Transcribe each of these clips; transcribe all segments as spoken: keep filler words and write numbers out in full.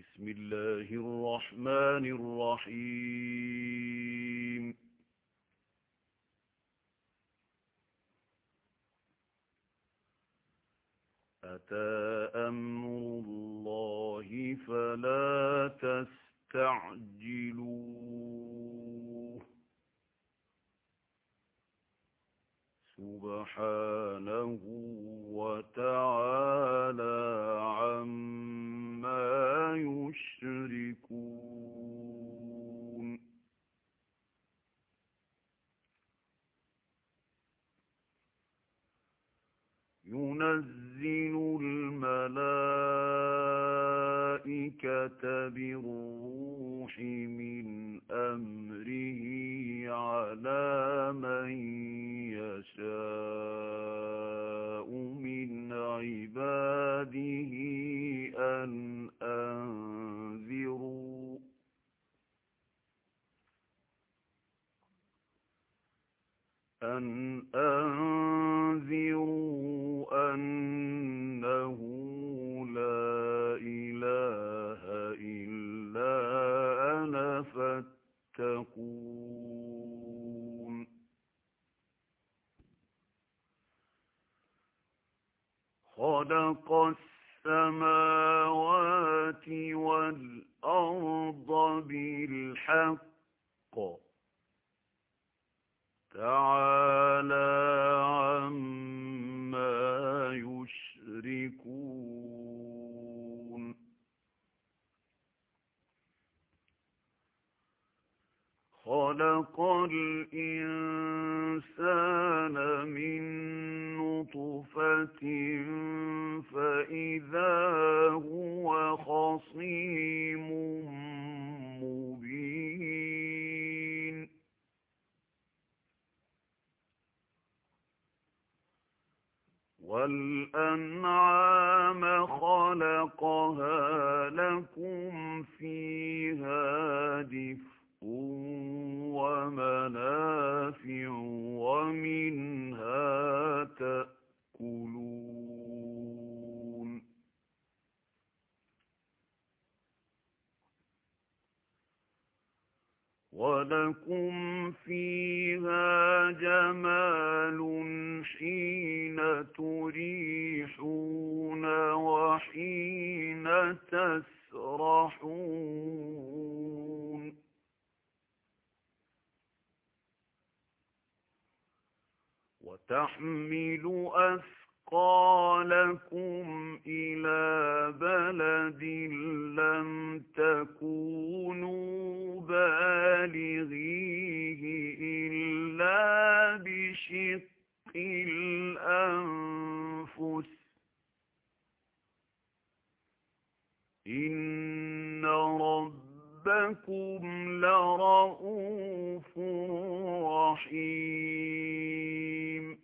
بسم الله الرحمن الرحيم أتى أمر الله فلا تستعجلوه سبحانه وتعالى عما يشركون ينزل الملائكة بالروح من أمره على من يشاء من عباده أن أنذروا أن أنذروا أنه لا إله إلا أنا فاتقون خلق السماوات والأرض بالحق تعالى عما يشركون خلق الإنسان من نطفة فإذا هو خصيم مبين والأنعام خلقها لكم فيها دفء ومنافع ومنها تأكلون ولكم فيها جمال حين تريحون وحين تسرحون وتحمل أثقالكم إلى بلد لم تكونوا بالغيه إلا بشق الأنفس إن ربكم لرؤوف رحيم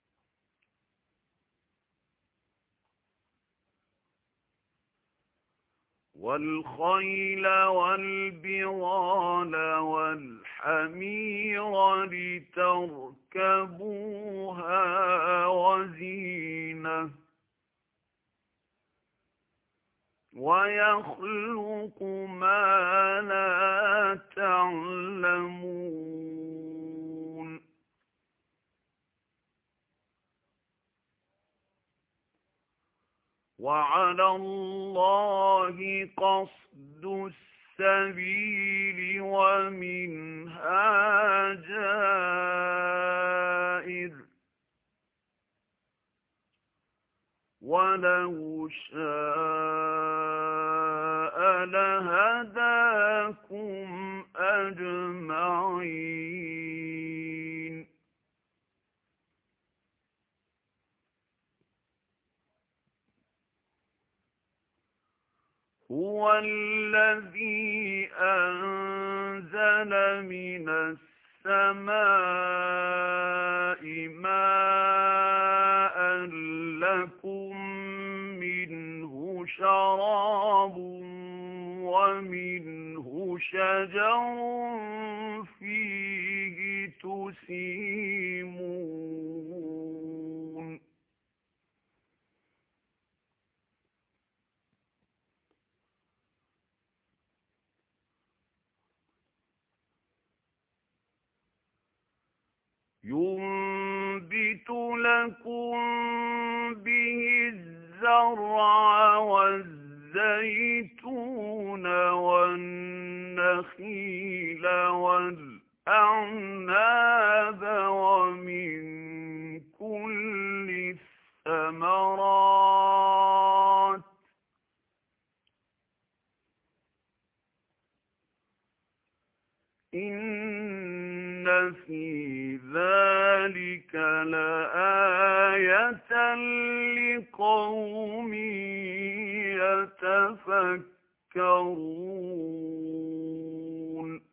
والخيل والبغال والحمير لتركبوها وزينة ويخلق ما لا تعلمون وعلى الله قصد السبيل ومنها جائر ولو شاء لهداكم أجمعين هو الذي أنزل من السماء ماء لكم منه شراب ومنه شجر فيه تسيمون ينبت لكم به الزرع والزيتون والنخيل والأعناب ومن كل الثمرات إن في ذلك لآية لقوم يتفكرون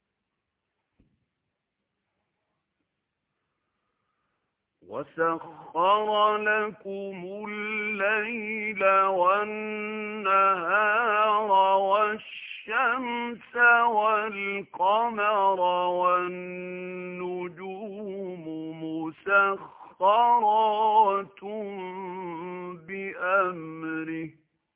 وسخر لكم الليل والنهار والشمس والقمر والنجوم مسخرات بأمره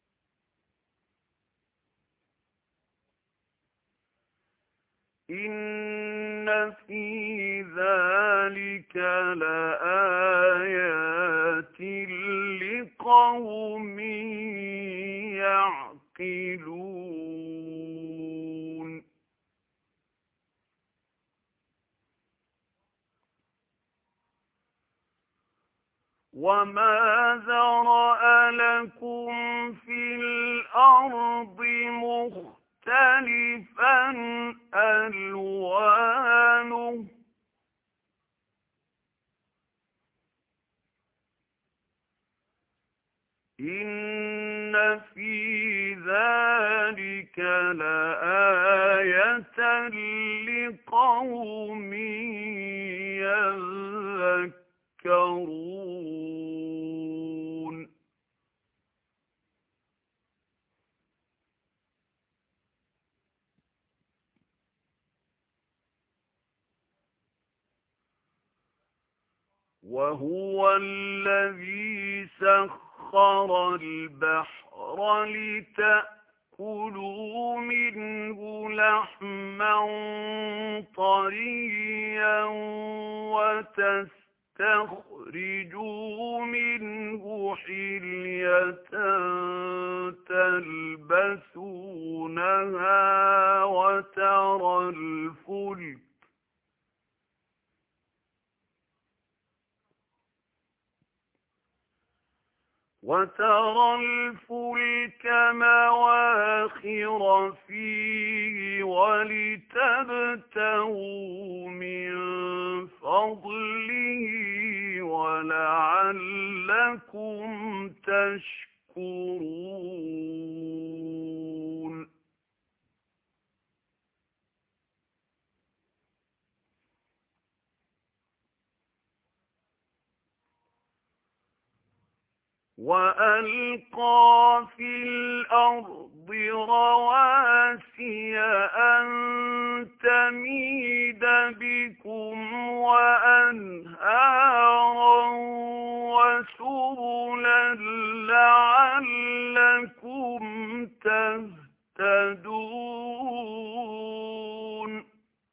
إن في ذلك لآيات لقوم يعقلون وما ذرأ لكم في الأرض مختلفا ألوانه إن في ذلك لآية لقوم يذكرون وهو الذي سخر البحر لتأكلوا منه لحما طريا وتستخرجوا منه حلية تلبسونها وترى الفلك وترى الفلك مواخر فيه ولتبتغوا من فضله ولعلكم تشكرون وألقى في الأرض رواسي أن تميد بكم وأنهارا وسبلا لعلكم تهتدون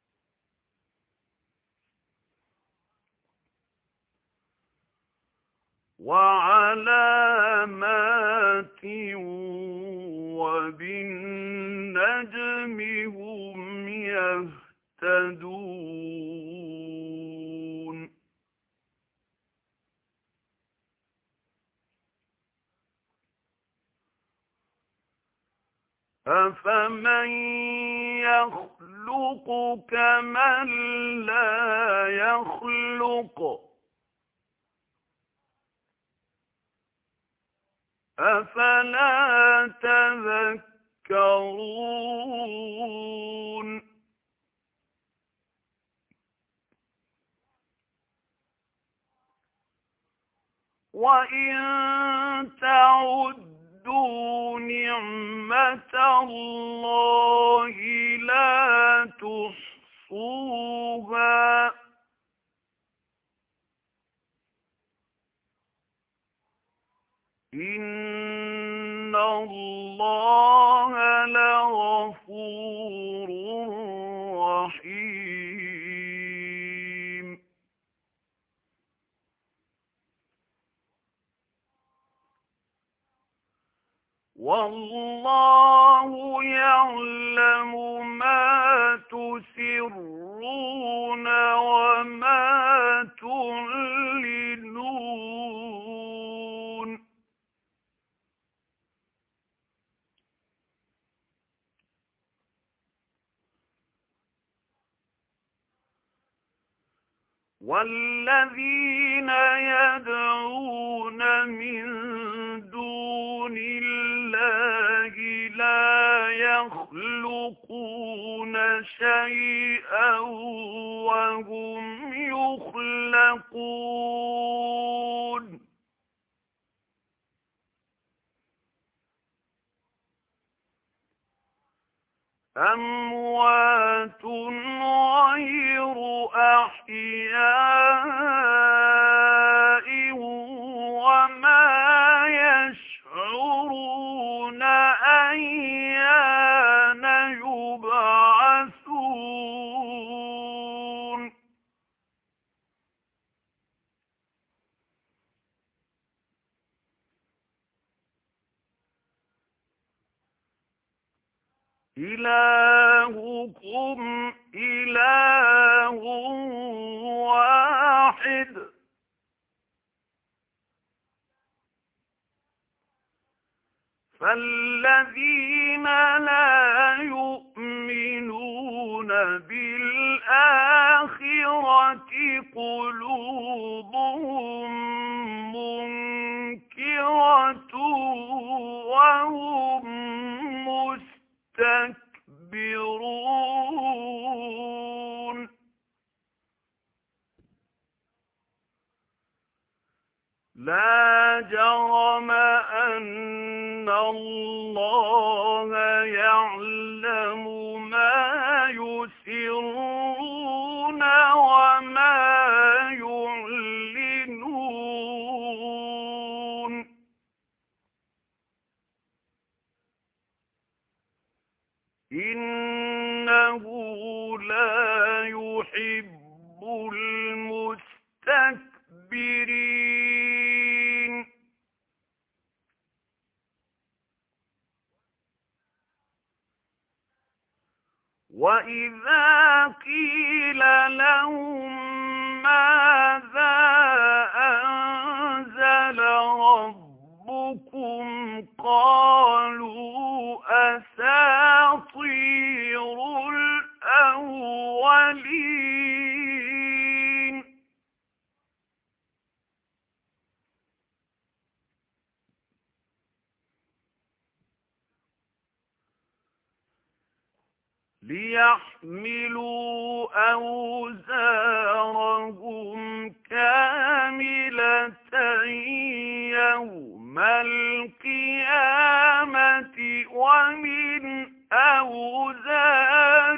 وعلامات وبالنجم هم يهتدون أفمن يخلق كمن لا يخلق أفلا تذكرون وإن تعدوا نعمة الله لا تحصوها إن الله لغفور رحيم والله يعلم ما تسرون وما تعلنون والذين يدعون من دون الله لا يخلقون شيئا وهم يخلقون أموات غير أحياء وما يشعرون أيان يبعثون إلهكم إله واحد فالذين لا يؤمنون بالآخرة قلوبهم منكرة وهم مستكبرون لا جرم أن الله يعلم ما يسرون وما يعلنون إنه لا يحب المستكبرين وإذا قيل لهم ماذا أنزل ربكم قالوا أساطير الأولين ليحملوا أوزارهم كاملة يوم القيامة ومن أوزار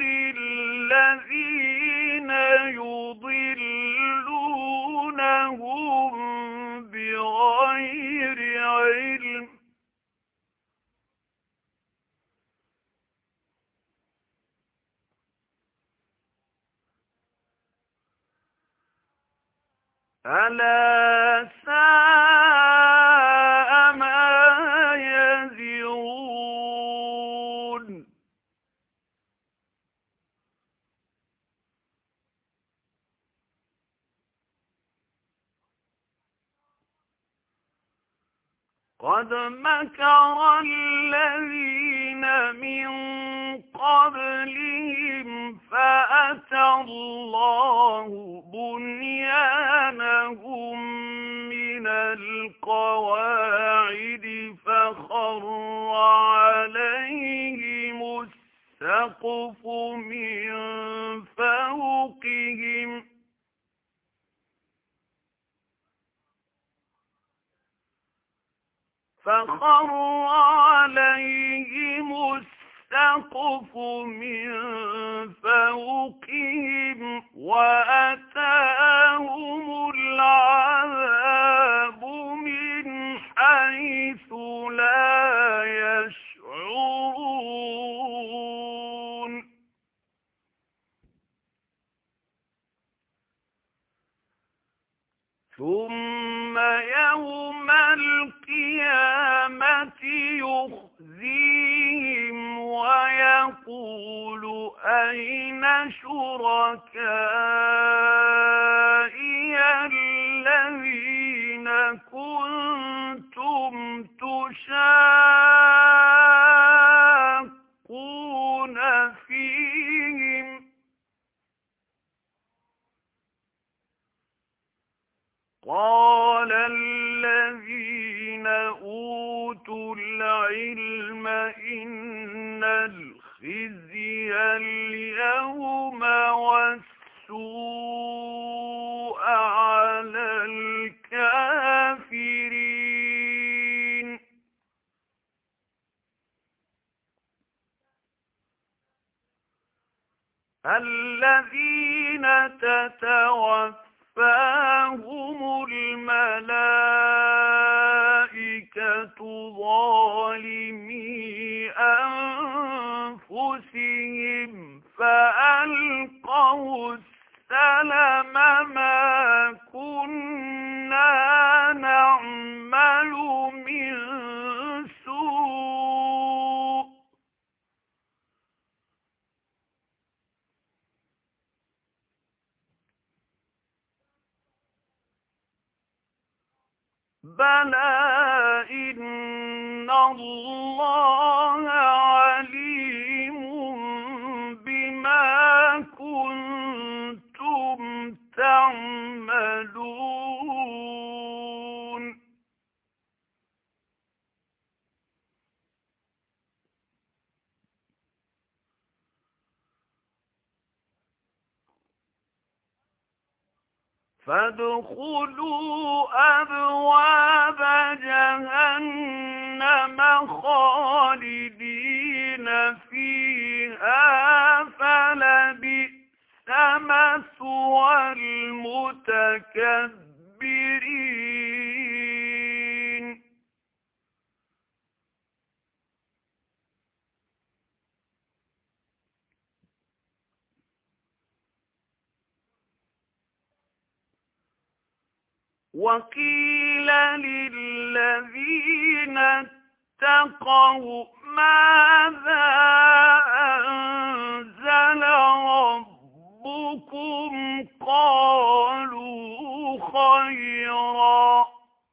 الذين يضلونهم بغير علم ألا ساء ما يزرون قد مكر الذين من قبلهم فأتى الله بنيانهم من القواعد فخر عليهم السقف من فوقهم فخر عليهم السقف من فوقهم وأتاهم العذاب من حيث لا يشعرون ثم يوم القيامة يخزي يقول أين شركائي الذين كنتم تشاقون فيهم قال الذين أوتوا العلم إن الخزي اليوم والسوء على الكافرين الذين تتوفاهم الملائكة ظالمي أنفسهم فألقوا السلم ما كنا نعمل من سوء بلى إن الله عليم بما كنتم تعملون فادخلوا أبواب جهنم خالدين فيها فلبئس مثوى المتكبرين وقيل للذين اتقوا ماذا أنزل ربكم قالوا خيرا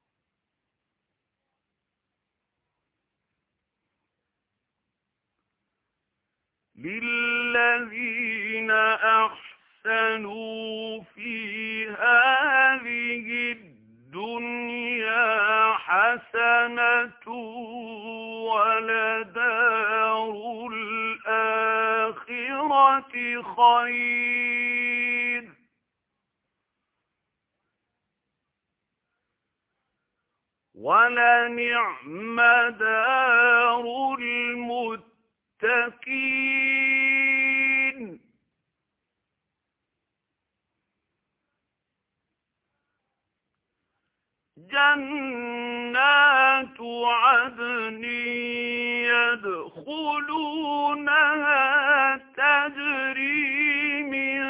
للذين أحسنوا في هذه الدنيا حسنة ولدار الآخرة خير ولنعم دار المتقين جنات عدن يدخلونها تجري من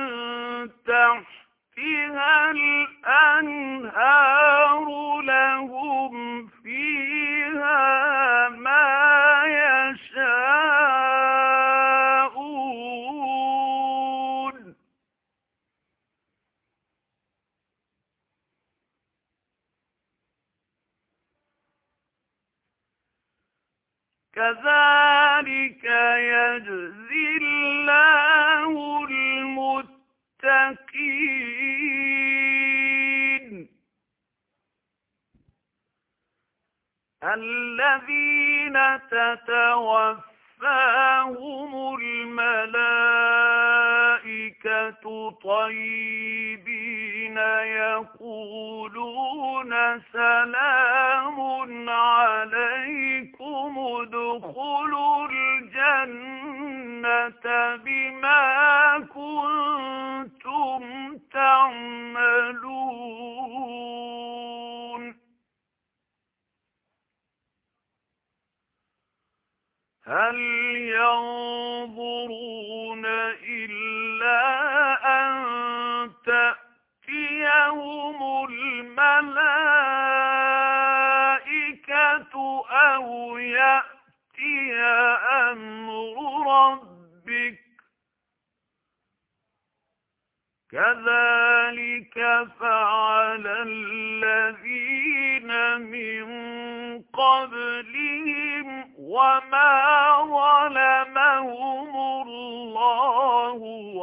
تحتها الأنهار لهم فيها ما يشاءون كذلك يجزي الله المتقين الذين تتوفاهم الملائكة طيبين يقولون سلام عليكم ادخلوا الجنة بما كنتم تعملون هل ينظرون إلا أن تأتيهم الملائكة أو يأتي أمر ربك كذلك فعل الذين من قبلهم وما ظلمهم الله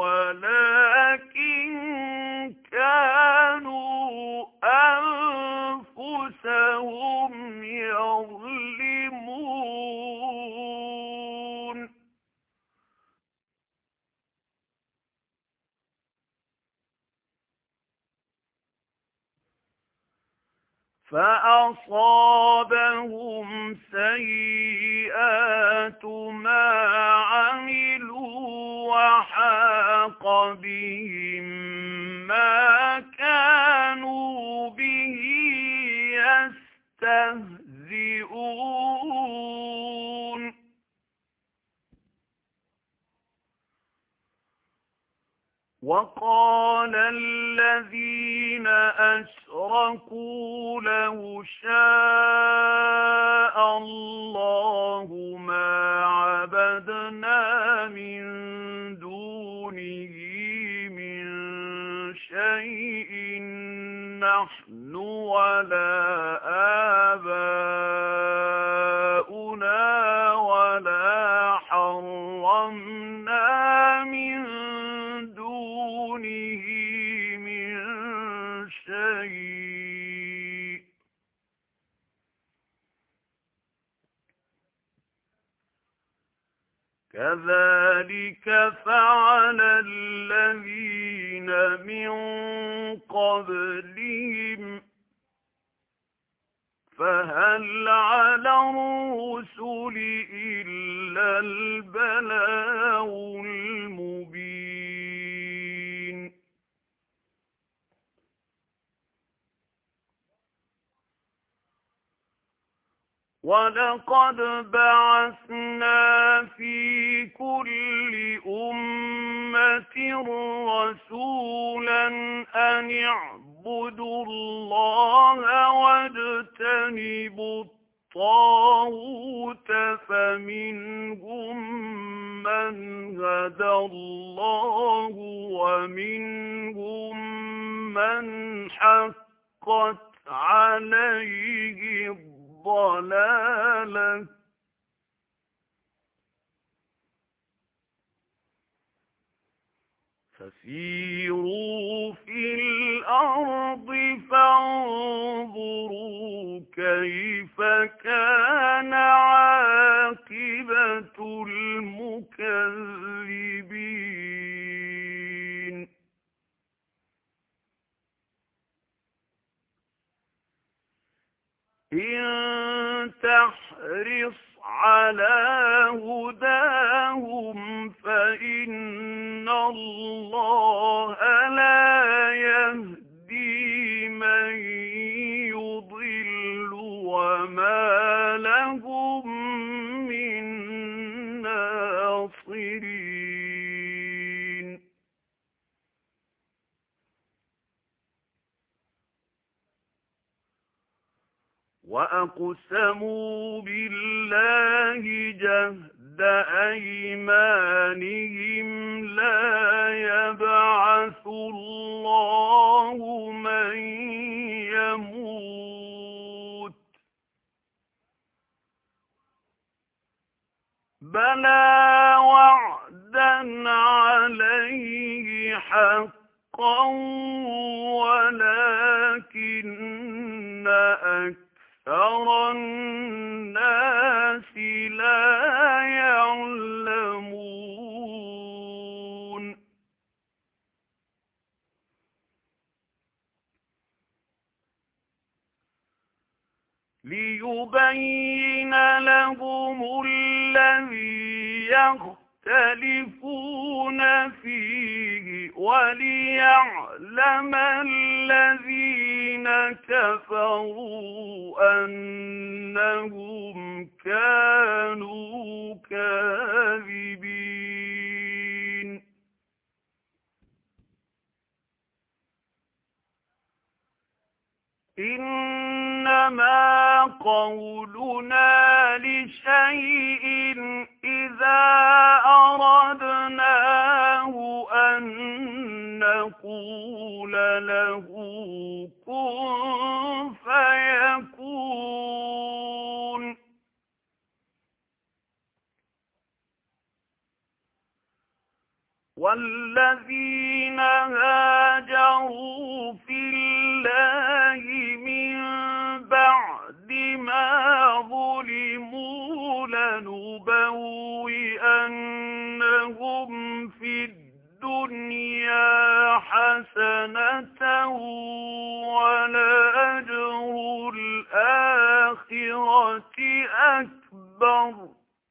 ولكن كانوا أنفسهم يظلمون فأصابهم سيئات ما عملوا وحاق بهم ما كانوا به يستهزئون وقال الذين أشركوا لو شاء الله ما عبدنا من دونه من شيء نحن ولا آباؤنا ولا حرمنا من دونه من شيء كذلك فعل الذين من قبلهم فهل على الرسل إلا البلاغ المبين ولقد بعثنا في كل أمة رسولا أن اعبدوا الله واجتنبوا الطاغوت فمنهم من هدى الله ومنهم من حقت عليه الضلالة فسيروا في الأرض فانظروا كيف كان عاقبة المكذبين إن تحرص على هداهم فإن الله لا يهدي من يضل وما لهم من ناصرين وأقسموا بالله جهد أيمانهم لا يبعث الله من يموت بلى وعدا عليه حقا ولكن أكثر أكثر الناس لا يعلمون ليبين لهم الذي يختلفون فيه وليعلم الذين كفروا أنهم كانوا كاذبين إنما قولنا لشيء إذا أردناه أن نقول والذين هاجروا في الله من بعد ما ظلموا لنبوئنهم في الدنيا حسنة ولأجر الآخرة أكبر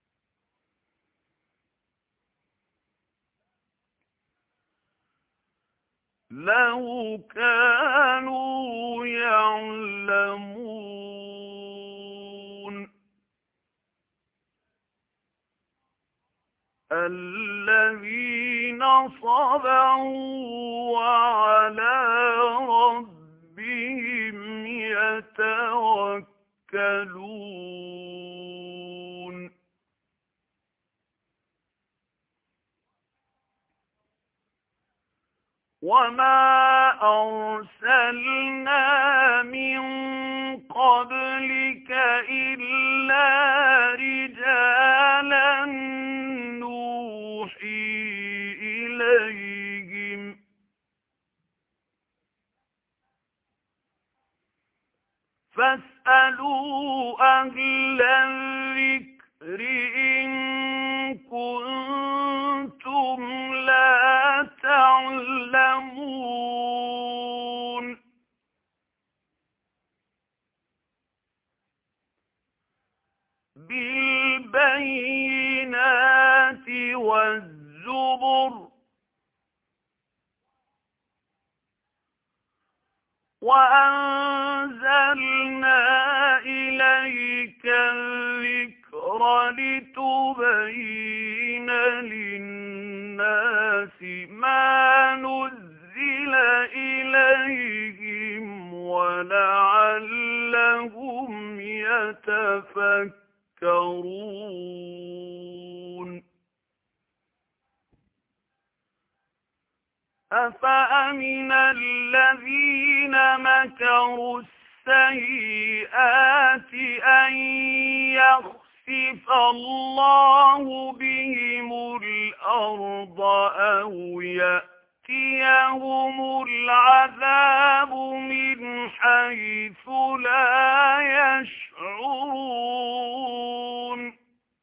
لو كانوا يعلمون. الذين صبروا وعلى ربهم يتوكلون. وما أرسلنا من قبلك إلا رجالا نوحي إليهم فاسألوا أهل الذكر إن كنتم لا تعلمون. بالبينات والزبر وأنزلنا إليك الذكر لتبين للناس ما نزل إليهم ولعلهم يتفكرون. أفأمن الذين مكروا السيئات أن يخسف الله بهم الأرض أو يأتيهم العذاب من حيث لا يشعرون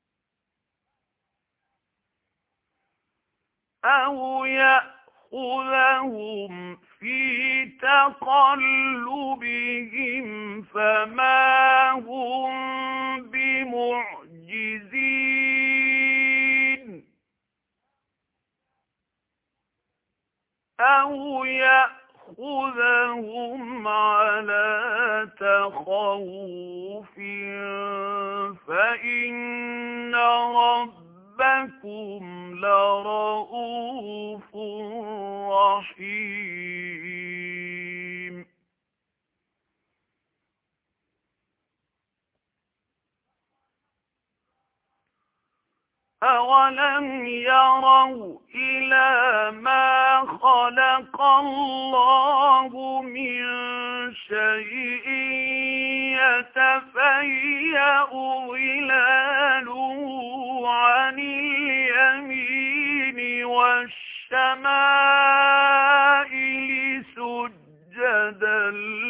أو يأتيهم خذهم في تقلبهم فما هم بمعجزين أو يأخذهم على تخوف فإن ربهم ربكم لرؤوف رحيم. أولم يروا إلى ما خلق الله من شيء يتفيأ ظلاله عن اليمين والشمائل سجدا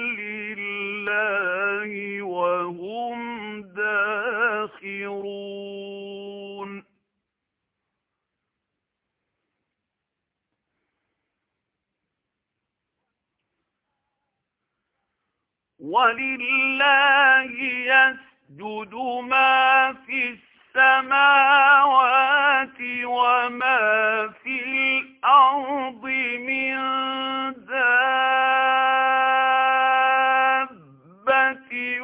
لله وهم داخرون. ولله يسجد ما في السماوات وما في الأرض من دابة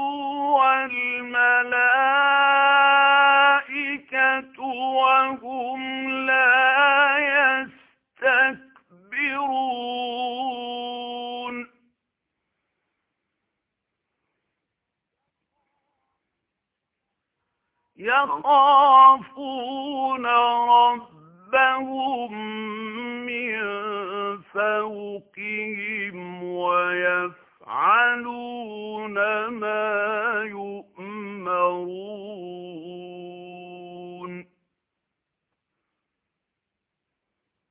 والملائكة وهم لا يستكبرون. يخافون ربهم من فوقهم ويفعلون ما يؤمرون.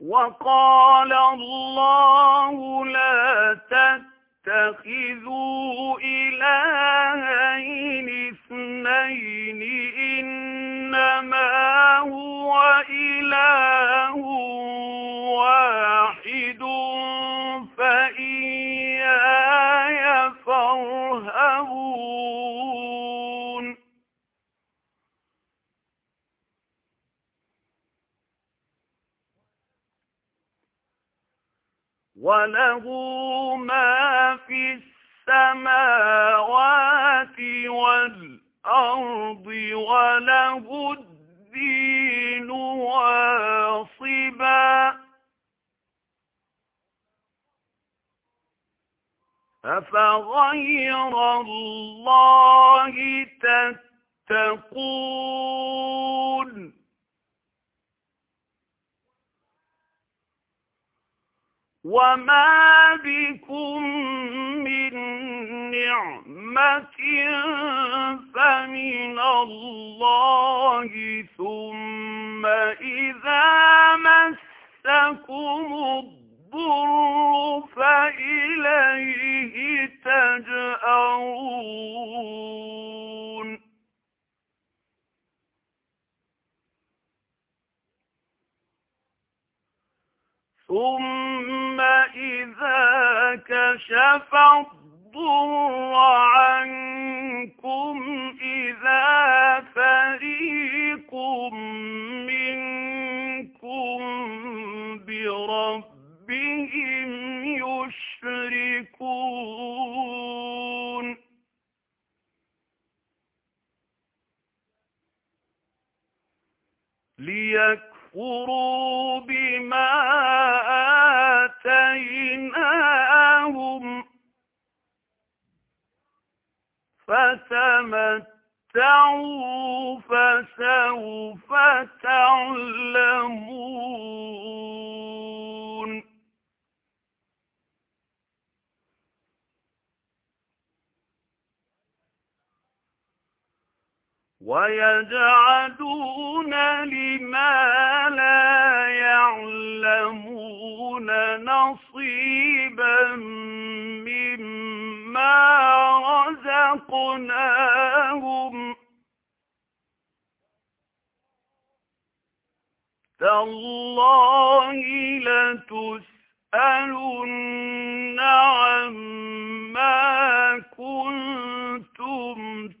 وقال الله لا تتخذوا إلهين اثنين إنما هو إله واحد فإياي فارهبون وله ما في السماوات والأرض وله الدين واصبا أفغير الله تتقون وما بكم من نعمة فمن الله ثم إذا مسكم الضر فإليه تجأرون ثم إذا كشف الضر عنكم إذا فريق منكم بربهم يشركون ليكفروا بما آتيناهم فتمتعوا فسوف تعلمون ويجعلون لما لا يعلمون نصيبا مما رزقناهم تالله لتسألن عما كنتم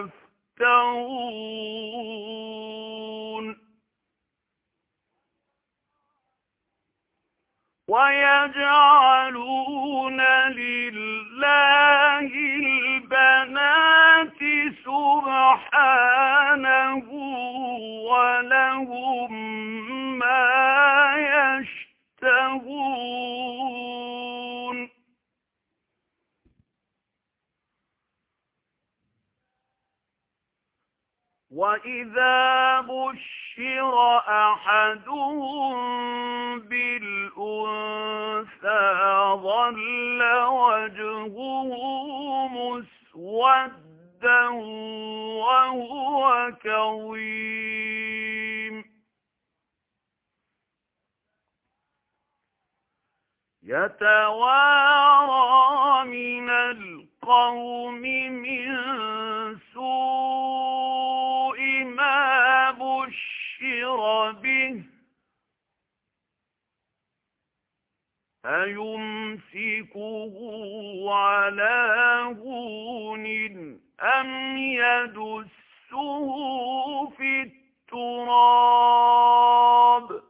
تفترون ويجعلون لله البنات سبحانه ولهم ما يشتهون وإذا بشر أحدهم بالأنثى ظل وجهه مسودا وهو كظيم يتوارى من القوم من سوء ما بشر به أيمسكه على هون أم يدسه في التراب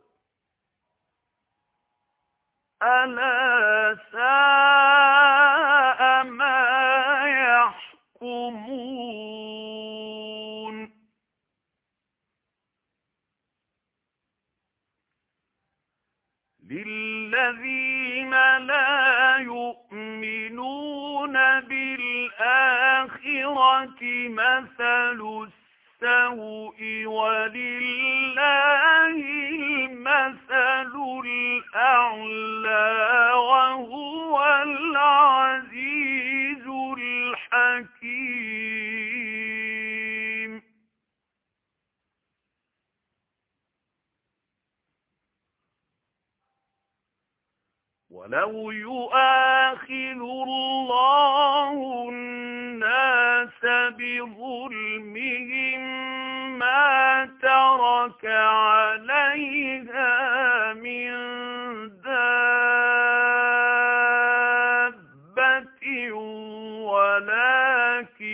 ألا ساء ما يحكمون للذين لا يؤمنون بالآخرة مثل السوء ولله المثل الأعلى وهو العزيز الحكيم لو يؤاخذ الله الناس بظلمهم ما ترك عليها من دابة ولكن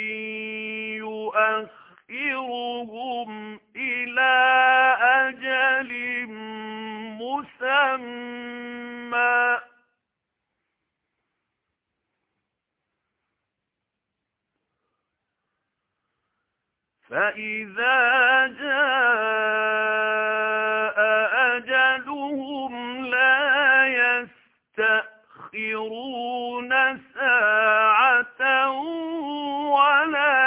يؤخرهم إلى أجل مسمى فإذا جاء أجلهم لا يستأخرون ساعة ولا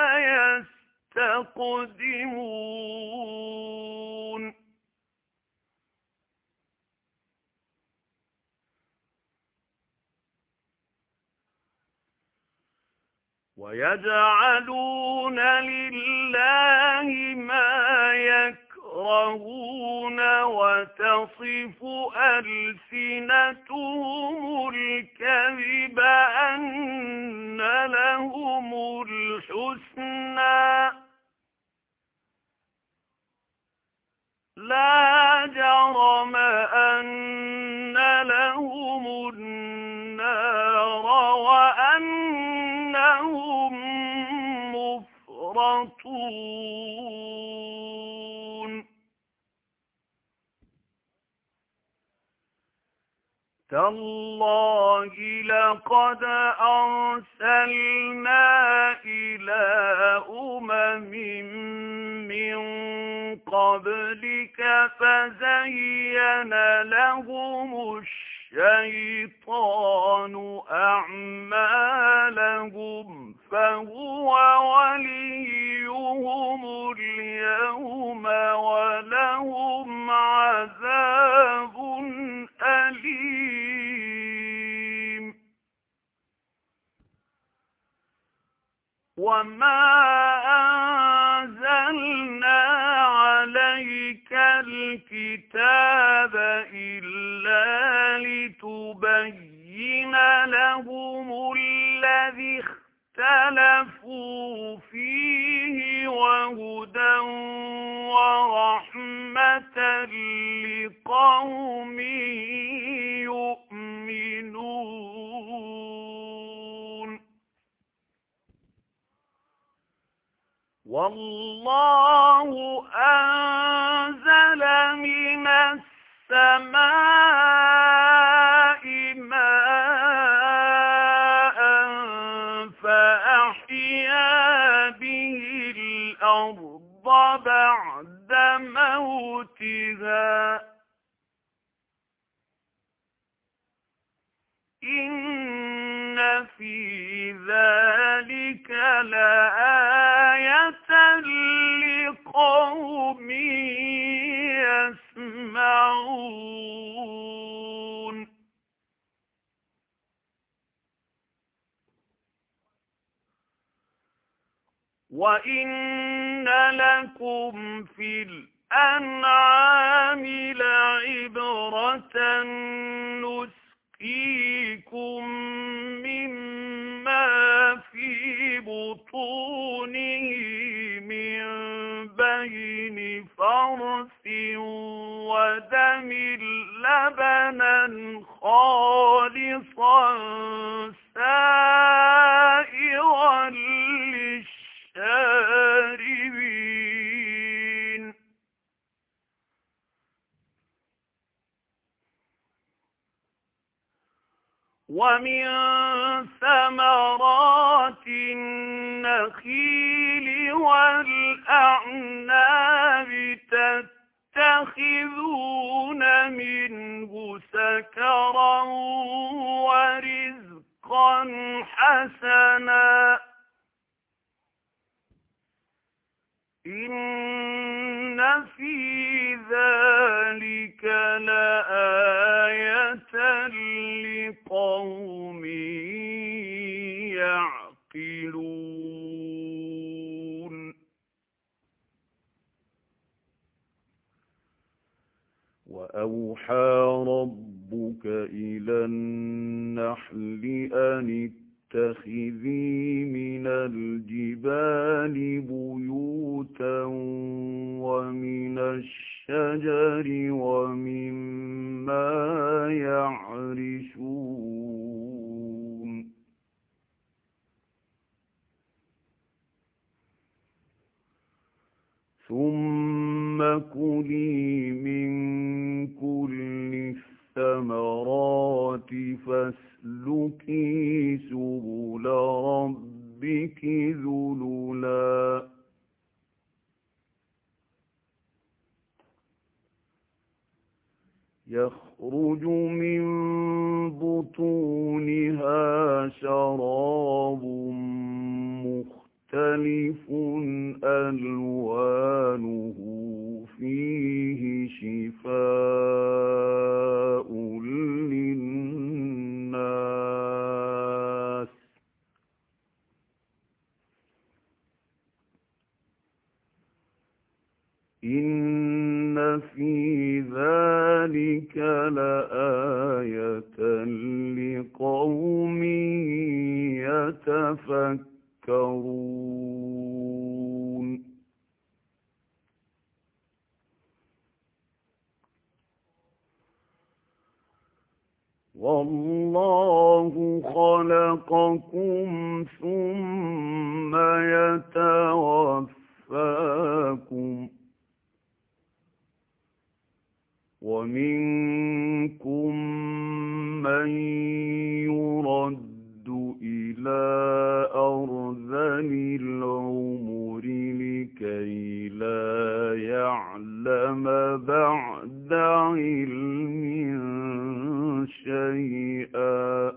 يستقدمون ويجعلون لله ما يكرهون وتصف ألسنتهم الكذب أن لهم الحسنى لا جرم أن لهم النار وأنهم مفرطون تالله لقد أرسلنا إلى أمم من قبلك فزين لهم الشيطان أعمالهم فهو وليهم اليوم ولهم عذاب أليم وما أنزلنا عليك الكتاب إلا لتبين لهم الذي اختلفوا فيه وهدى ورحمة لقوم يؤمنون والله أنزل من السماء ماء فأحيا به الأرض بعد موتها إن في ذلك لآية لقوم يسمعون وإن لكم في الأنعام لعبرة نسقيكم مما في بطونه من بين فرث ودم لبنا خالصا سائغا للشاربين ومن ثمرات النخيل والأعناب تتخذون منه سكرا ورزقا حسنا إن في ذلك لآية لقوم يعقلون وأوحى ربك ربك إلى النحل أن اتخذي من الجبال بيوتا ومن الشجر ومما يعرشون ثم كلي من كل الثمرات فاسلكي سبل ربك ذللا يخرج من بطونها شراب مختلف ألوانه فيه شفاء للناس إن في ذلك لآية لقوم يتفكرون والله خلقكم ثم يتوفاكم ومنكم من يرد إلى أرذل العمر لكي لا يعلم بعد علم شيئا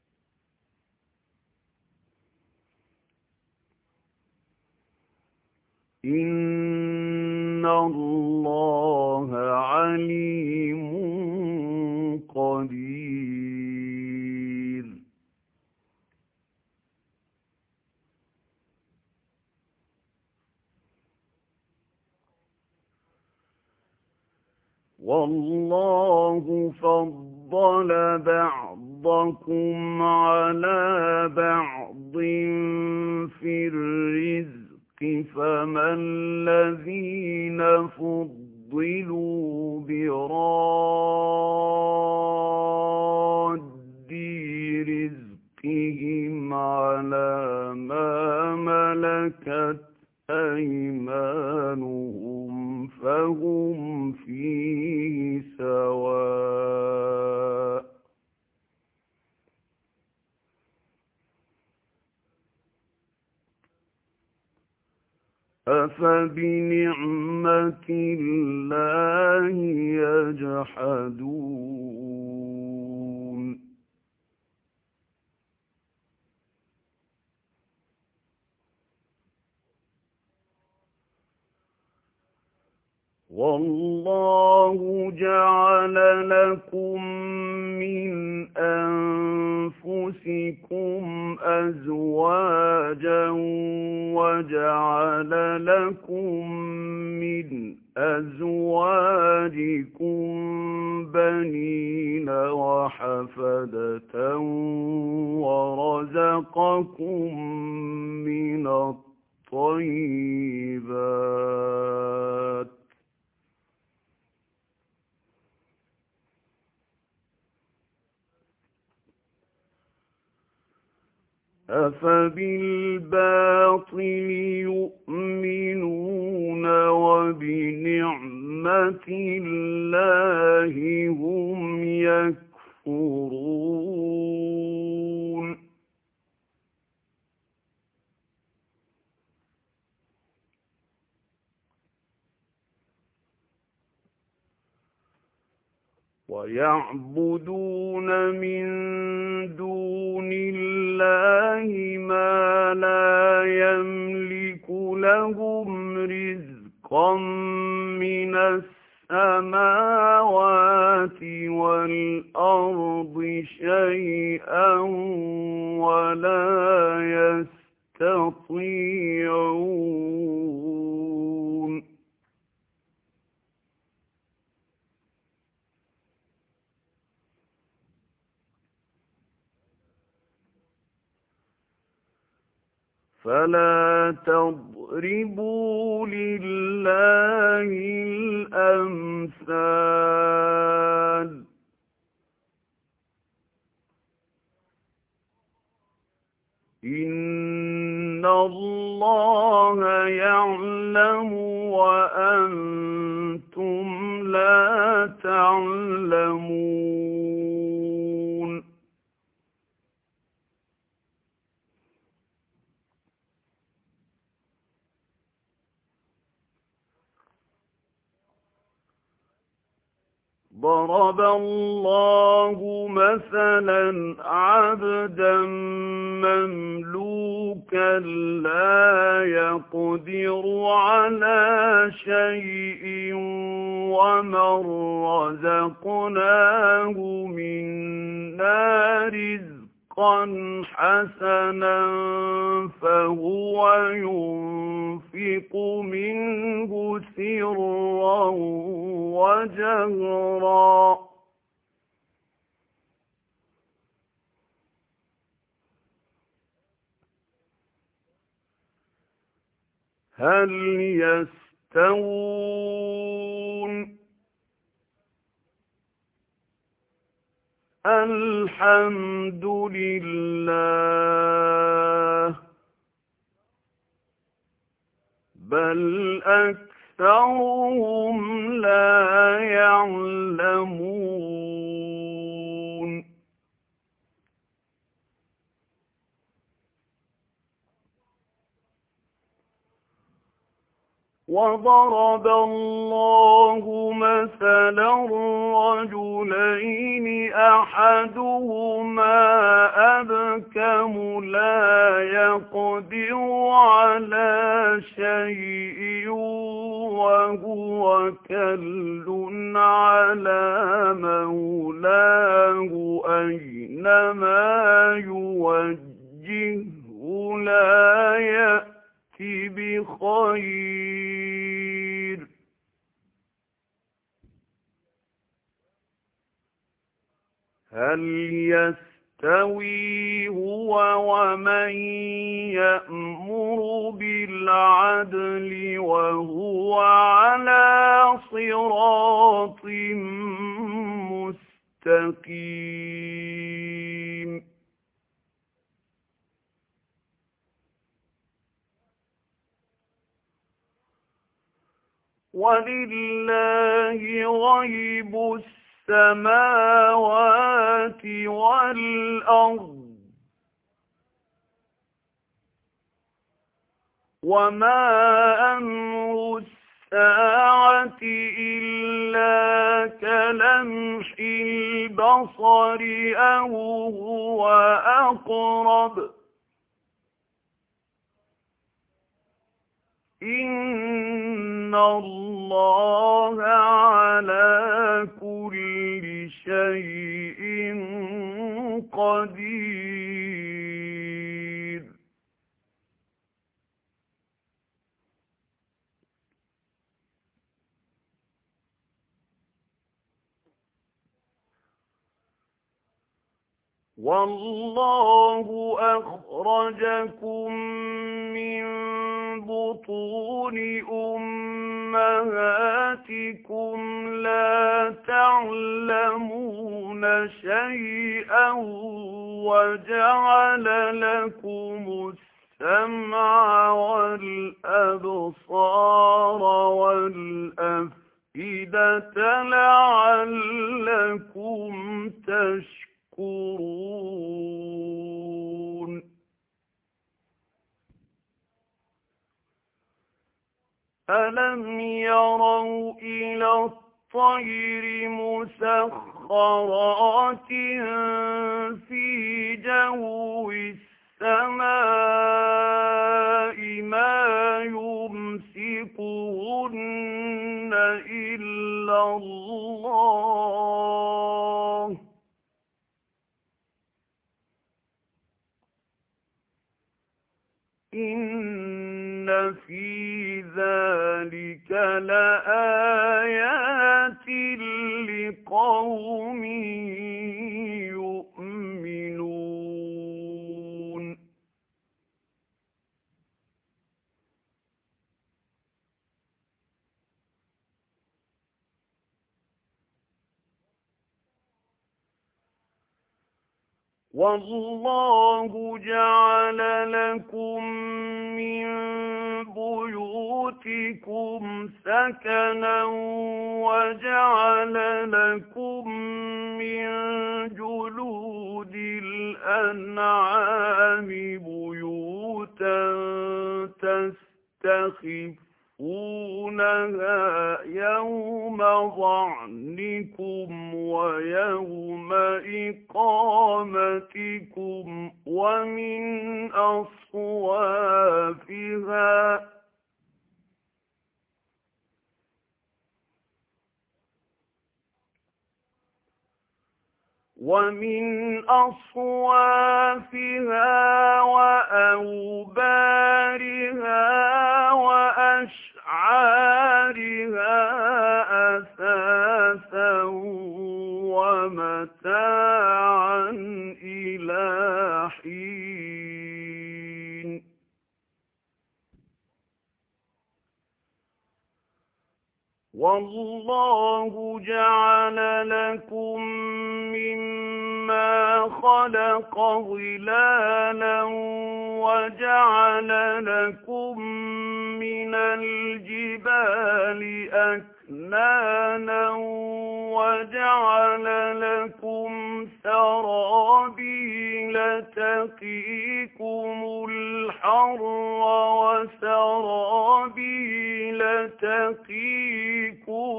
إن الله عليم قدير والله فضل بعضكم على بعض في الرزق فما الذين فضلوا براد رزقهم على ما ملكت أيمانهم فهم فيه سواء أفبنعمة الله يجحدون والله جعل لكم من أنفسكم أزواجا وجعل لكم من أزواجكم بنين وحفدة ورزقكم من الطيبات أفبالباطل يؤمنون وبنعمة الله هم يكفرون ويعبدون من دون الله ما لا يملك لهم رزقا من السماوات والأرض شيئا ولا يستطيعون فلا تضربوا لله الأمثال إن الله يعلم وأنتم لا تعلمون ضرب الله مثلا عبدا مملوكا لا يقدر على شيء ومن رزقناه منا رزقا حسنا فهو ينفق منه سرا وجهرا هل يستوون الحمد لله بل أكثرهم لا يعلمون وضرب الله مثلا رجلين أحدهما أبكم لا يقدر على شيء وهو كل على مولاه أينما يوجهه لا يأتي بخير هل يستوي هو ومن يأمر بالعدل وهو على صراط مستقيم ولله غيب السماوات والأرض وما أمر الساعة إلا كلمح البصر أو هو أقرب إن الله على كل شيء قدير والله أخرجكم من بطون أمهاتكم لا تعلمون شيئا وجعل لكم السمع والأبصار والأفئدة لعلكم تشكرون ألم يروا إلى الطير مسخرات في جو السماء ما يمسكهن إلا الله إن في ذلك لآيات لقوم يؤمنون وَاللَّهُ جَعَلَ لَكُم مِّن بُيُوتِكُمْ سَكَنًا وَجَعَلَ لَكُم مِّن جُلُودِ الْأَنْعَامِ بُيُوتًا تَسْتَخِفُّونَهَا يَوْمَ ظَعْنِكُمْ وَيَوْمَ إِقَامَتِكُمْ وَمِنْ أَصْوَافِهَا وَمِنْ أَصْوَافِهَا وَأَوْبَارِهَا وَأَشْعَارِهَا أَثَاثًا وَمَتَاعًا إِلَىٰ حِينٍ وَاللَّهُ جَعَلَ لَكُم مِّمَّا خَلَقَ ظِلَالًا وَجَعَلَ لَكُم مِّنَ الْجِبَالِ أَكْنَانًا وَجَعَلَ لَكُمْ سَرَابِيلَ تَقِيكُمُ الْحَرَّ وَسَرَابِيلَ تَقِيكُم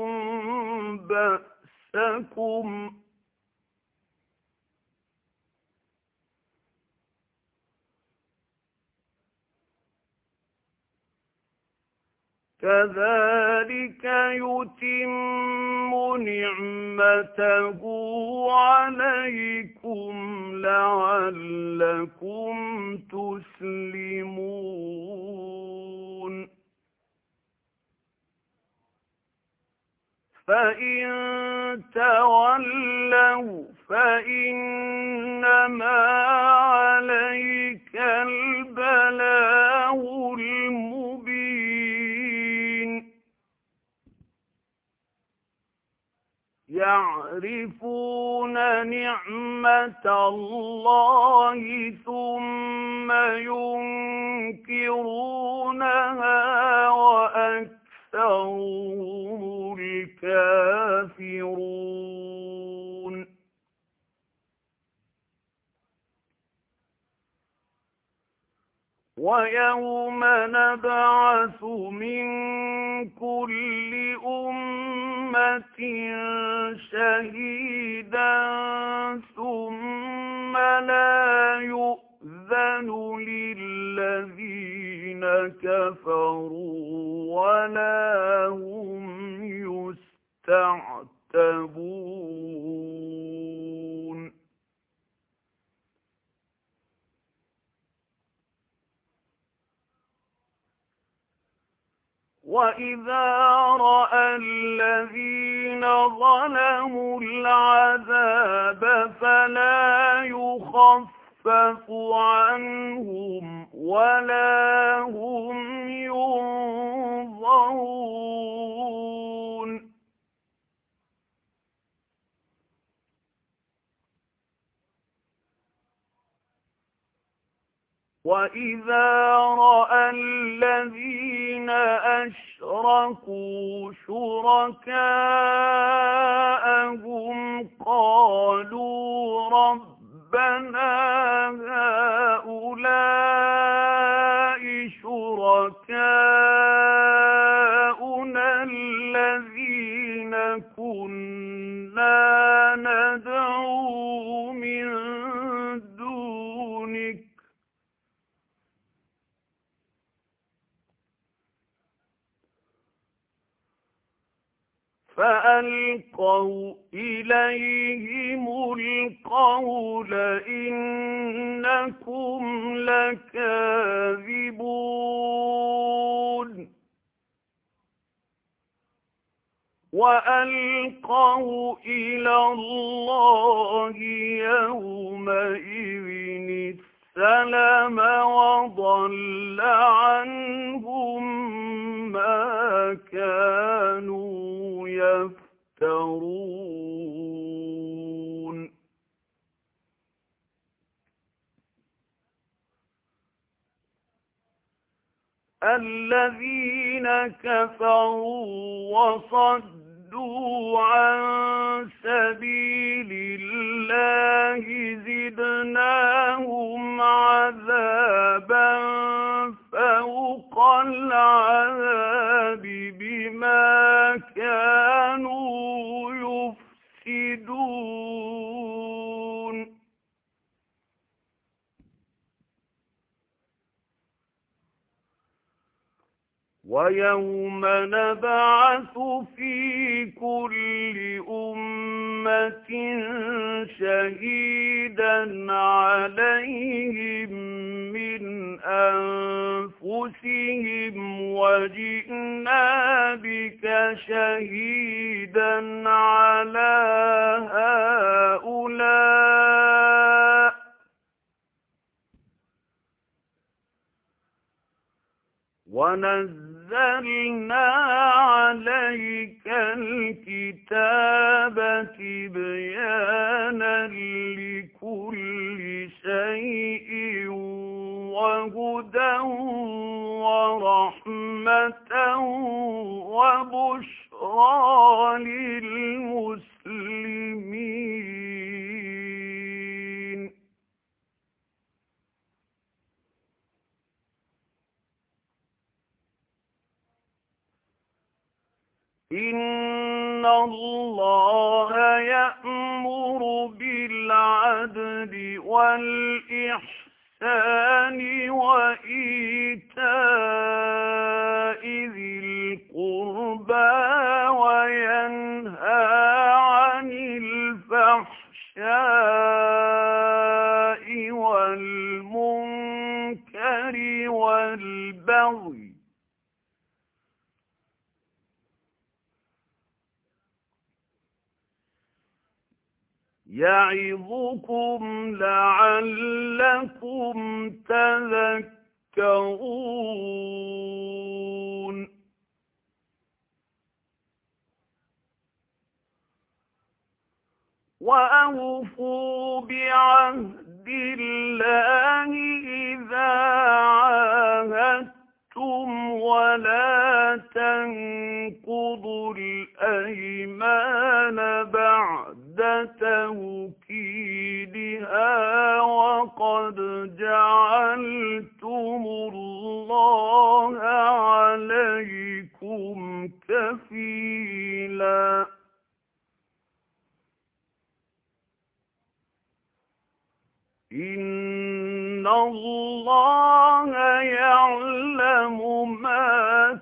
بَأْسَكُمْ ۚ كَذَٰلِكَ يُتِمُّ نِعْمَتَهُ عَلَيْكُمْ لَعَلَّكُمْ تُسْلِمُونَ فَإِن تَوَلَّوْا فَإِنَّمَا عَلَيْكَ الْبَلَاغُ الْمُبِينُ يَعْرِفُونَ نِعْمَتَ اللَّهِ ثُمَّ يُنكِرُونَهَا وَأَكْثَرُهُمُ الْكَافِرُونَ وَيَوْمَ نَبْعَثُ مِن كُلِّ أُمَّةٍ شَهِيدًا ثُمَّ لَا يُؤْذَنُ لِلَّذِينَ كَفَرُوا وَلَا هُمْ يُسْتَعْتَبُونَ وَإِذَا رَأَى الَّذِينَ ظَلَمُوا الْعَذَابَ فَلَا يُخَفَّفُ عَنْهُمْ وَلَا هُمْ يُنظَرُونَ وَإِذَا رَأَى الَّذِينَ أَشْرَكُوا شُرَكَاءَهُمْ قَالُوا رَبَّنَا هَٰؤُلَاءِ شُرَكَاؤُنَا الَّذِينَ كُنَّا نَدْعُو مِن دُونِكَ فَأَلْقَوْا إِلَيْهِمُ الْقَوْلَ إِنَّكُمْ لَكَاذِبُونَ وَأَلْقَوْا إِلَى اللَّهِ يَوْمَئِذٍ السَّلَمَ وَضَلَّ عَنْهُم مَّا كَانُوا يَفْتَرُونَ الذين كفروا وصدوا عن سبيل الله زدناهم عذابا فوق العذاب بما كانوا يفسدون ويوم نبعث في كل أمة شهيدا عليهم من أنفسهم وجئنا بك شهيدا على هؤلاء ونزلنا عليك الكتاب تبيانا لكل شيء وهدى ورحمة وبشرى للمسلمين إن الله يأمر بالعدل والإحسان وإيتاء ذي القربى وينهى عن الفحشاء والمنكر والبغي يعظكم لعلكم تذكرون وأوفوا بعهد الله إذا عاهدتم ولا تنقضوا الأيمان بعد توكيدها وقد جعلتم الله عليكم كفيلا إن الله يعلم ما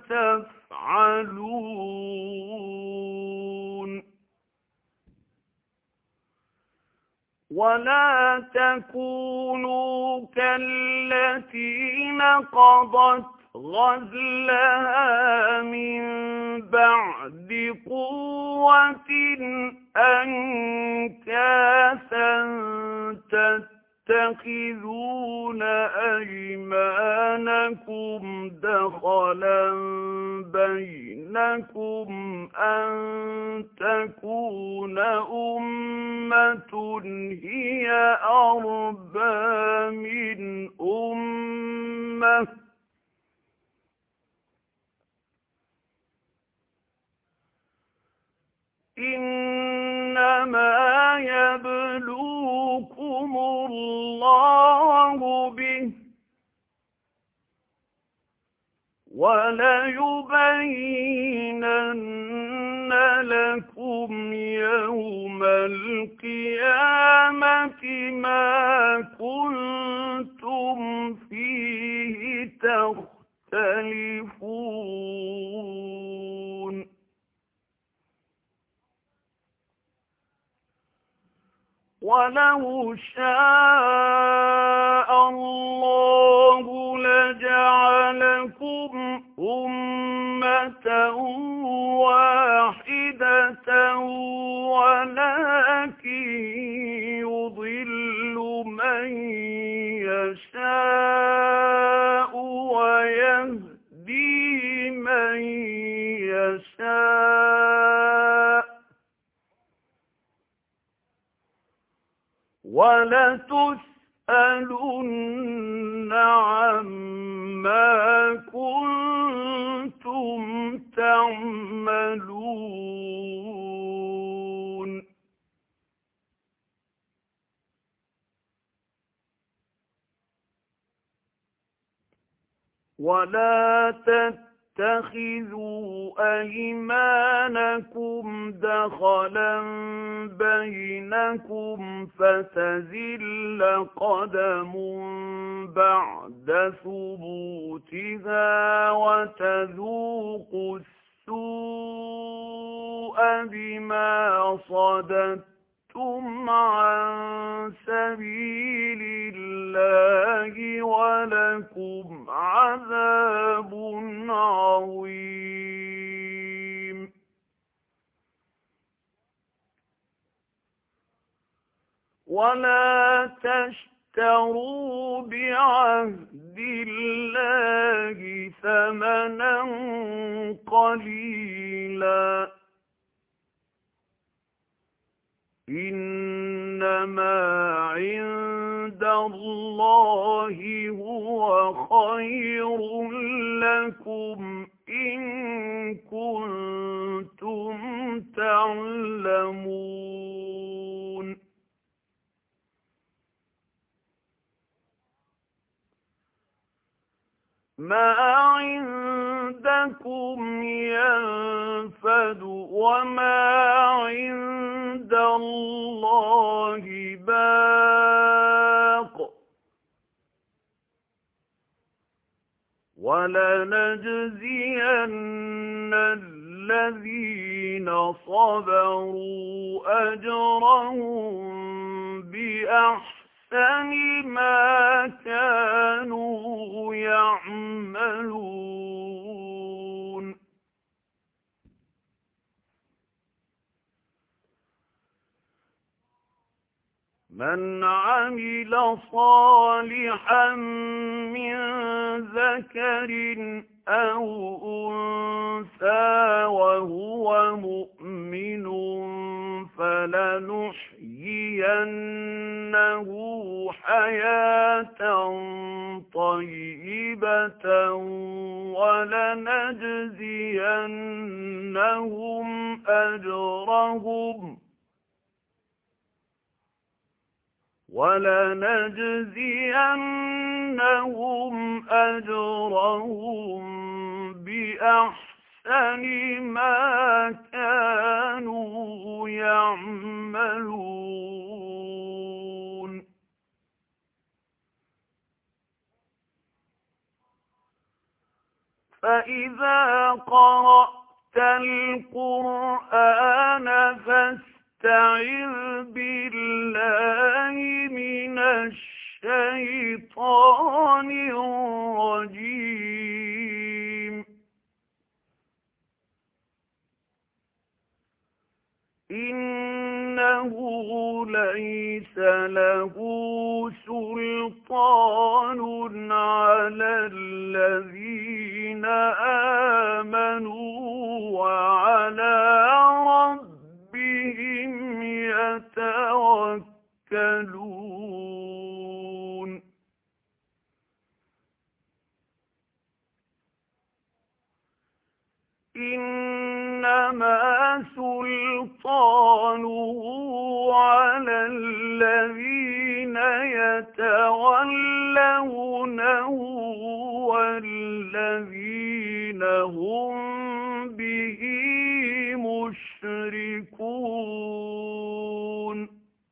تفعلون ولا تكونوا كالتي نقضت غزلها من بعد قوة أنكاثا تتخذون أيمانكم دخلا بينكم أن تكون أمة هي أربى من أمة إنما يبلوكم الله به وليبينن لكم يوم القيامة ما كنتم فيه تختلفون ولو شاء الله لجعلكم أمة واحدة ولكن يضل من يشاء ويهدي من يشاء ولتسألن عما كنتم تعملون ولا تتخذوا أيمانكم دخلا بينكم فتزل قدم بعد ثبوتها وتذوقوا السوء بما صددتم عن سبيل الله ولكم عذاب عظيم ولا تشتروا بعهد الله ثمنا قليلا إنما عند الله هو خير لكم إن كنتم تعلمون ما عندكم ينفد وما عند الله باق ولنجزين الذين صبروا أجرهم بأحسن ما كانوا يعملون من عمل صالحا من ذكر أو أنثى وهو مؤمن فلنحيينه حياة طيبة ولنجزينهم أجرهم ولنجزينهم أجرهم بأحسن ما كانوا يعملون فإذا قرأت القرآن فاستعذ بالله من الشيطان الرجيم إنه ليس له سلطان على الذين آمنوا وعلى ربهم يتوكلون إنما سلطانه على الذين يتولونه والذين هم به مشركون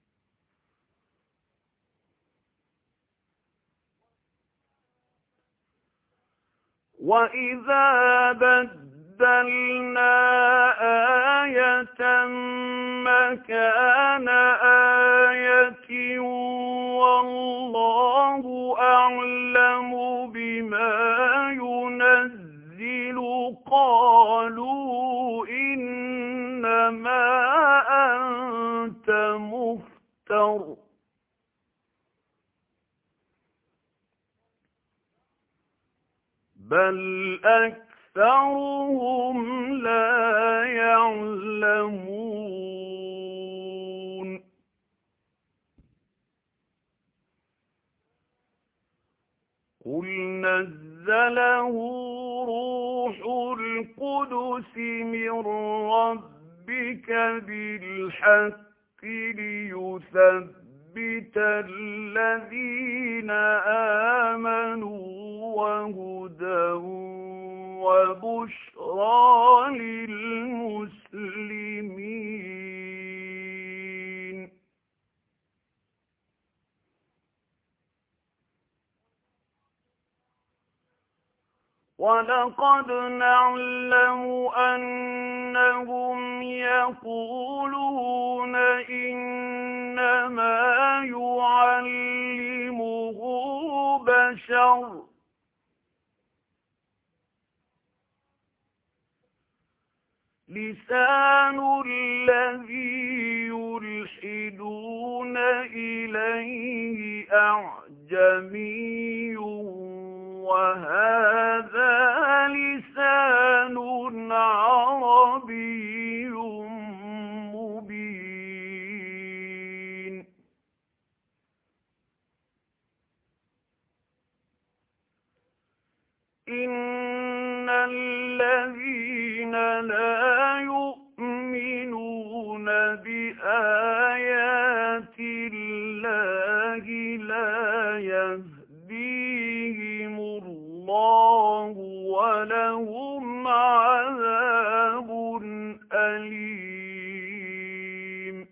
وإذا بدلنا آية مكان آية والله أعلم بما ينزل قالوا إنما أنت مفتر بل أكثرهم لا يعلمون قل نزل نزله روح القدس من ربك بالحق ليثبت الذين آمنوا وهدى وبشرى للمسلمين. ولقد نعلم أنهم يقولون إنما يعلمه بشر لسان الذي يلحدون إليه أعجمي وهذا لسان عربي مبين. إن الذين لا يؤمنون بآيات الله لا يهديهم الله ولهم عذاب أليم.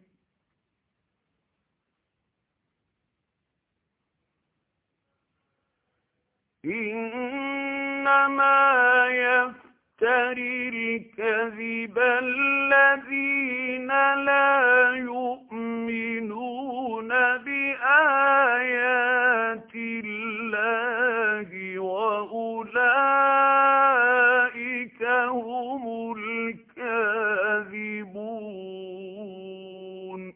إنما يفتري الكذب الذين لا يؤمنون بآيات الله وأولئك هم الكاذبون.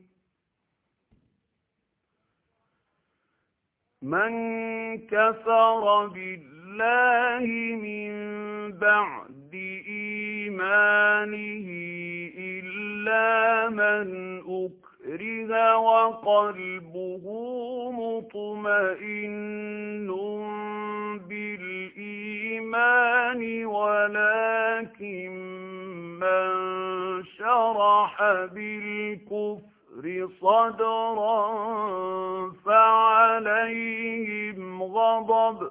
من كفر بالله من بعد إيمانه إلا من أكره وقلبه مطمئن بالإيمان ولكن من شرح بالكفر صدرا فعليهم غضب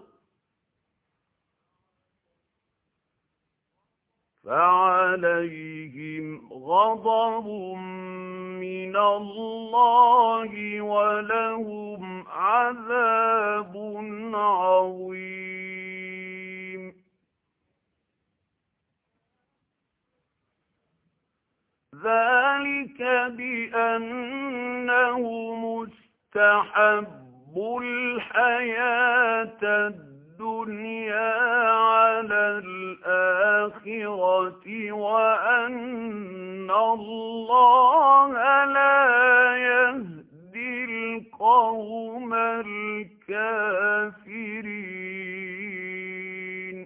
فعليهم غضب من الله ولهم عذاب عظيم. ذلك بأنه مستحب الحياة الدنيا على الآخرة وأن الله لا يهدي القوم الكافرين.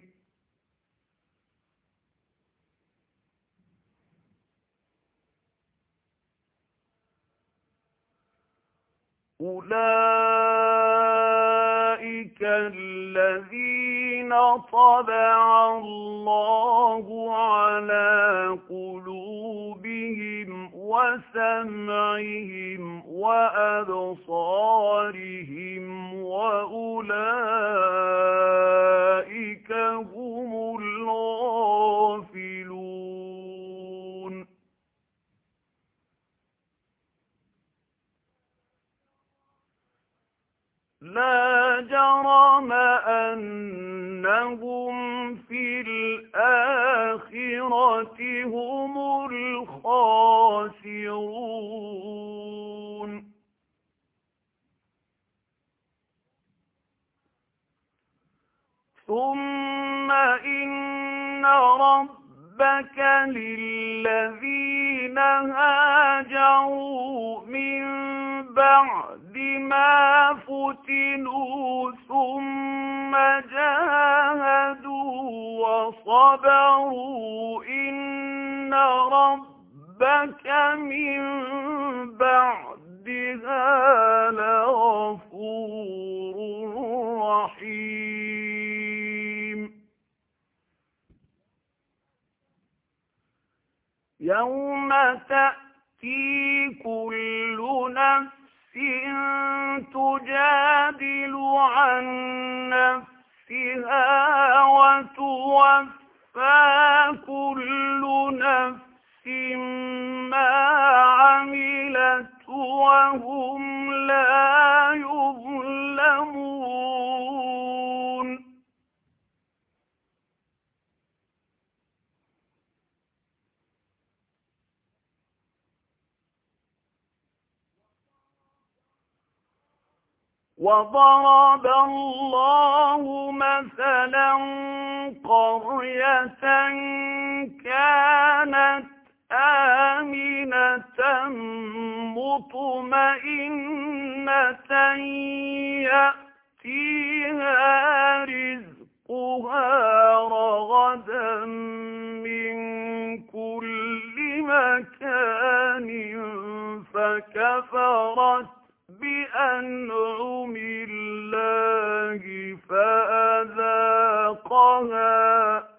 أولئك الذين طبع الله على قلوبهم وسمعهم وأبصارهم وأولئك هم الغافلون. لا جرم أنهم في الآخرة هم الخاسرون. ثم إن ربك للذين هاجروا من بعد ما فتنوا ثم جاهدوا وصبروا إن ربك من بعدها لغفور رحيم. يوم تأتي كل نفس تجادل عن نفسها وتوفى كل نفس ما عملت وهم لا يظلمون وضرب الله مثلا قرية كانت آمنة مطمئنة يأتيها رزقها رغدا من كل مكان فكفرت بأنعم الله فأذاقها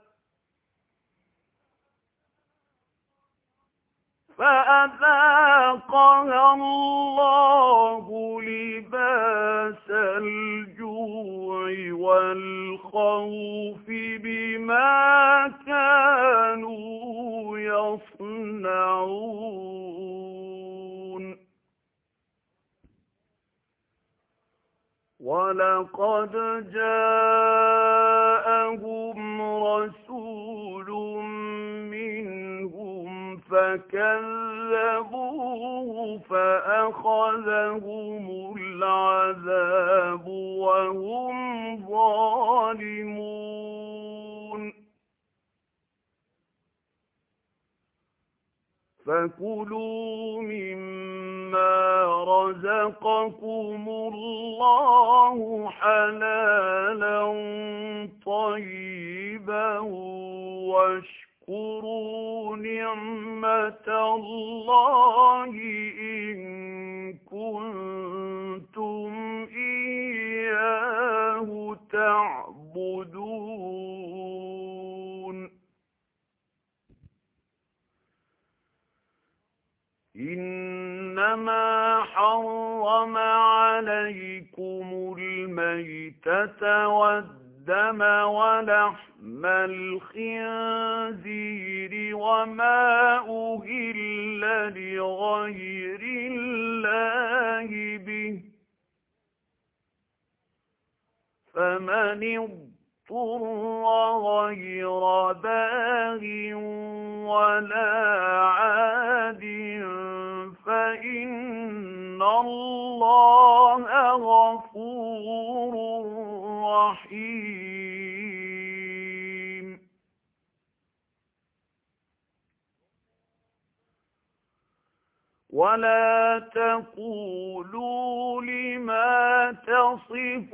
فأذاقها الله لباس الجوع والخوف بما كانوا يصنعون ولقد جاءهم رسول منهم فكذبوه فأخذهم العذاب وهم ظالمون فكلوا مما رزقكم الله حلالا طيبا واشكروا نعمة الله إن كنتم إياه تعبدون إنما حرم عليكم الميتة والدم ولحم الخنزير وما أهل لغير الله به فمن اضطر غير باغ ولا عاد فإن الله غفور رحيم ولا تقولوا لما تصف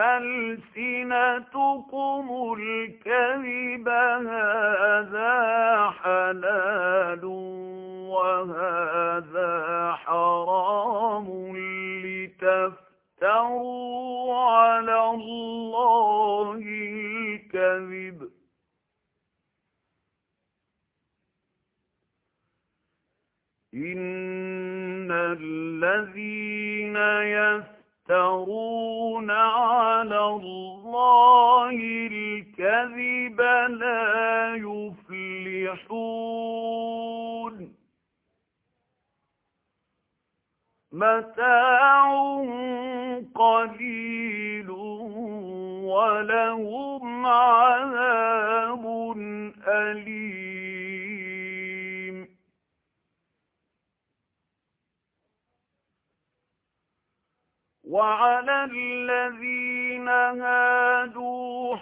ألسنتكم الكذب هذا حلال وهذا حرام لتفتروا على الله الكذب إن الذين يفترون على الله الكذب لا يفلحون متاع قليل ولهم عذاب أليم وعلى الذين هادوا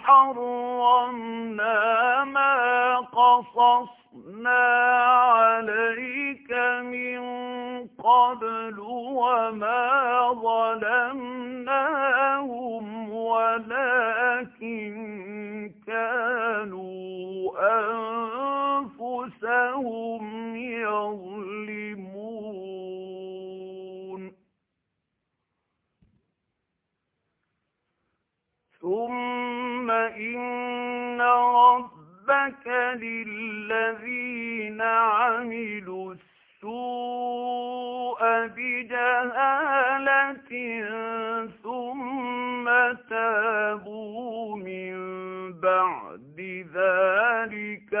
حرمنا ما قصصنا عليك من قبل وما ظلمناهم ولكن كانوا أنفسهم يظلمون ثم إن ربك ربك للذين عملوا السوء بجهالة ثم تابوا من بعد ذلك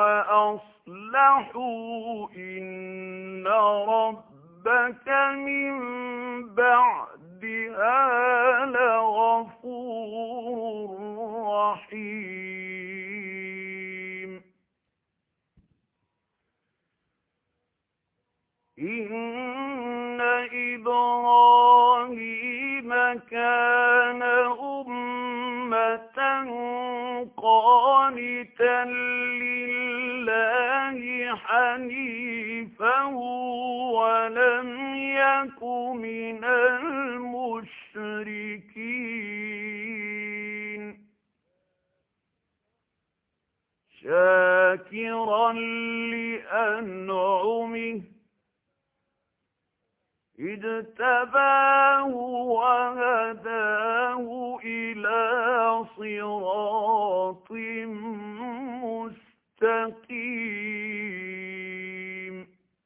وأصلحوا إن ربك من بعدها لغفور رحيم إن إبراهيم كان أمة قانتا لله حنيفا ولم يك من المشركين شاكرا لأنعمه اجتباه وهداه إلى صراط مستقيم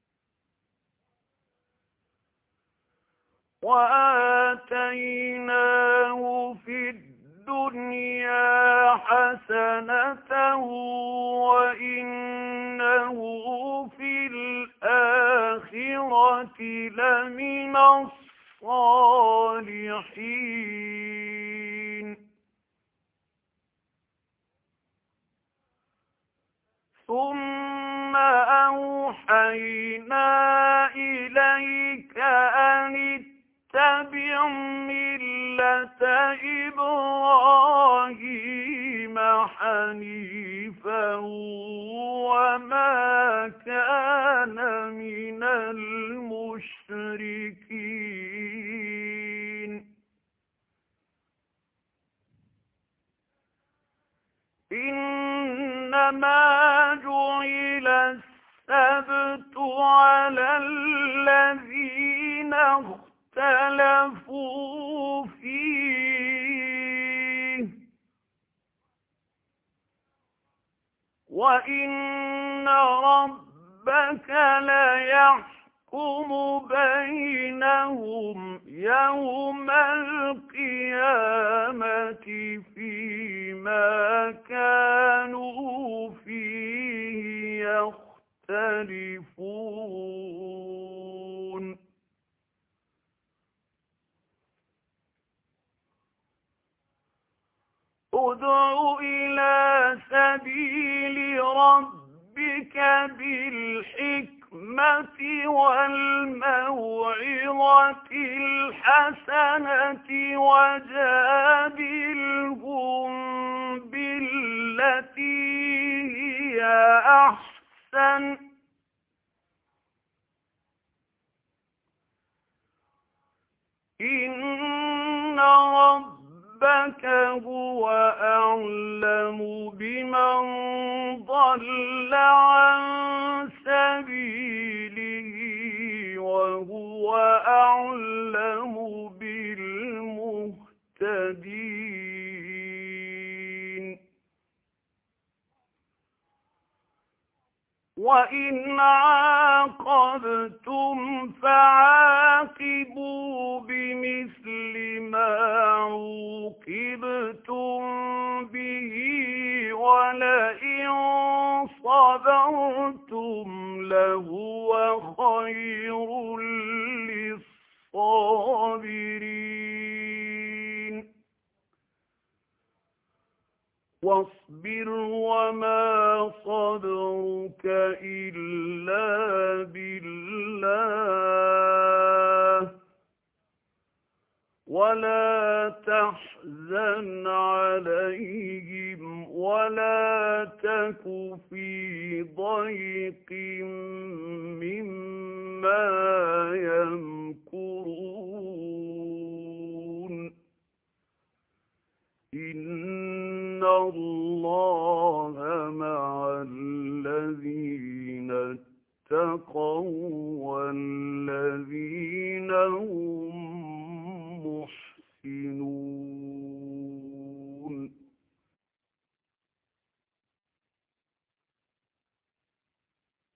وآتيناه في الدنيا حسنة وإنه في الآخرة لمن الصالحين ثم أوحينا إليك أن اتبع ملة إبراهيم حنيفا وما كان من المشركين إنما جعل السبت على الذين اختلفوا فيه وإن ربك ليحكم بينهم يوم القيامة فيما كانوا فيه يختلفون ادع إلى سبيل ربك بالحكمة والموعظة الحسنة وجادلهم بالتي هي أحسن إن ربك هو أعلم بمن ضل عن سبيله وهو أعلم بالمهتدين وإن عاقبتم فعاقبوا بمثل ما عوقبتم به ولئن صبرتم لهو خير للصابرين واصبر وما صبرك إلا بالله ولا تحزن عليهم ولا تك في ضيق مما يمكرون